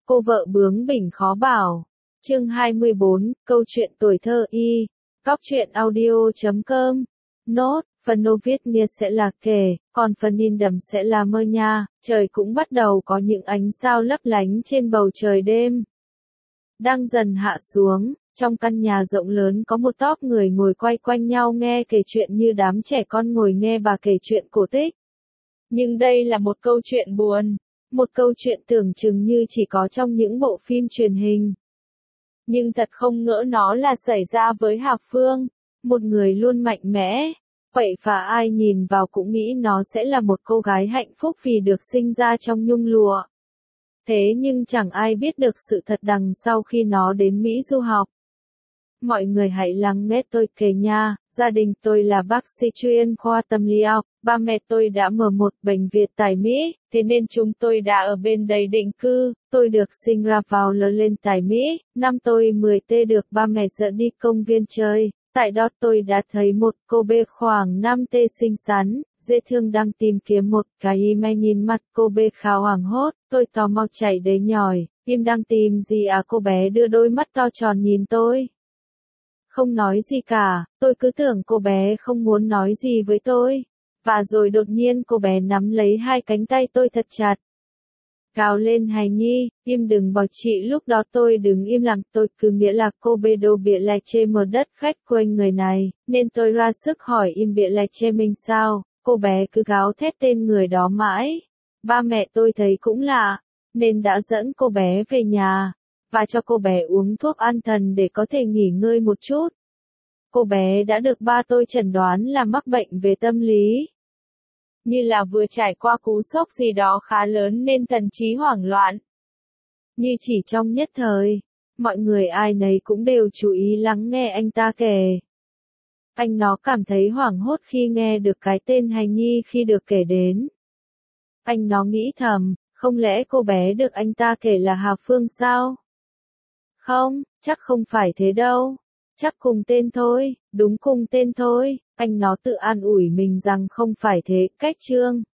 Cô vợ bướng bỉnh khó bảo. Chương 24, câu chuyện tuổi thơ y. Góc truyện audio.com. Nốt, phần nô viết nia sẽ là kể, còn phần in đầm sẽ là mơ nha. Trời cũng bắt đầu có những ánh sao lấp lánh trên bầu trời đêm. Đang dần hạ xuống, trong căn nhà rộng lớn có một tốp người ngồi quay quanh nhau nghe kể chuyện như đám trẻ con ngồi nghe bà kể chuyện cổ tích. Nhưng đây là một câu chuyện buồn. Một câu chuyện tưởng chừng như chỉ có trong những bộ phim truyền hình. Nhưng thật không ngỡ nó là xảy ra với Hà Phương, một người luôn mạnh mẽ, vậy và ai nhìn vào cũng nghĩ nó sẽ là một cô gái hạnh phúc vì được sinh ra trong nhung lụa. Thế nhưng chẳng ai biết được sự thật đằng sau khi nó đến Mỹ du học. Mọi người hãy lắng nghe tôi kể nha, gia đình tôi là bác sĩ chuyên khoa tâm lý học, ba mẹ tôi đã mở một bệnh viện tại Mỹ, thế nên chúng tôi đã ở bên đây định cư, tôi được sinh ra vào lớn lên tại Mỹ, năm tôi 10 t được ba mẹ dẫn đi công viên chơi, tại đó tôi đã thấy một cô bé khoảng 5 t xinh xắn, dễ thương đang tìm kiếm một cái email nhìn mặt cô bé khá hoảng hốt, tôi tò mò chạy đến nhỏi, im đang tìm gì à, cô bé đưa đôi mắt to tròn nhìn tôi. Không nói gì cả, tôi cứ tưởng cô bé không muốn nói gì với tôi. Và rồi đột nhiên cô bé nắm lấy hai cánh tay tôi thật chặt. Gào lên hài nhi, im đừng bỏ chị, lúc đó tôi đứng im lặng, tôi cứ nghĩa là cô bé đồ bịa lại chê mờ đất khách quên người này, nên tôi ra sức hỏi im bịa lại chê mình sao, cô bé cứ gào thét tên người đó mãi. Ba mẹ tôi thấy cũng lạ, nên đã dẫn cô bé về nhà, và cho cô bé uống thuốc an thần để có thể nghỉ ngơi một chút. Cô bé đã được ba tôi chẩn đoán là mắc bệnh về tâm lý. Như là vừa trải qua cú sốc gì đó khá lớn nên thần trí hoảng loạn. Như chỉ trong nhất thời, mọi người ai nấy cũng đều chú ý lắng nghe anh ta kể. Anh nó cảm thấy hoảng hốt khi nghe được cái tên hài nhi khi được kể đến. Anh nó nghĩ thầm, không lẽ cô bé được anh ta kể là Hà Phương sao? Không, chắc không phải thế đâu. Chắc cùng tên thôi, đúng cùng tên thôi, anh nó tự an ủi mình rằng không phải thế, cách chương.